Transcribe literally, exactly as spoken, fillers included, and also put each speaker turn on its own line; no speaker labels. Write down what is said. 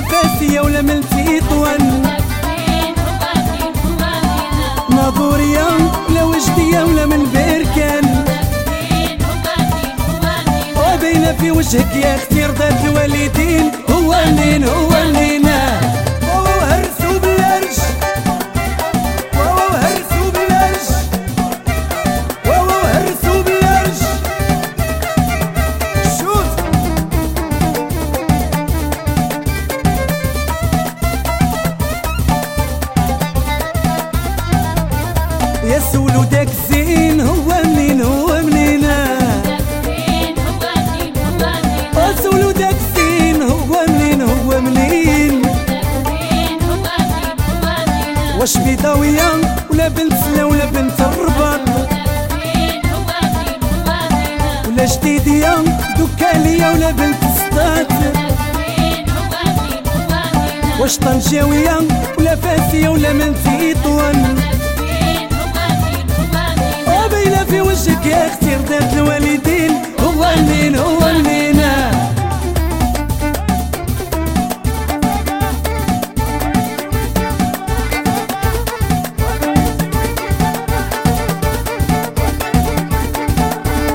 فاسية ولا من تطوان، ناظورية ولا وجدية ولا من بركان، وبين في وجهك يا اختي رضات الوالدين. هو منين هو منين هو هرسو بالعرش، هو هرسو بالعرش، هو هرسو بالعرش. شوف يا سولو داك الزين. هو منين هو منين سولو داك الزين. هو منين هو منين واش بيضاوية ولا بنت سلا ولا بنت الرباط، ولا جديدية دكالية ولا بنت سطات، واش طنجاوية ولا فاسية ولا من تطوان، وباينة في وجهك يا اختي رضات الوالدين. هو منين هو منين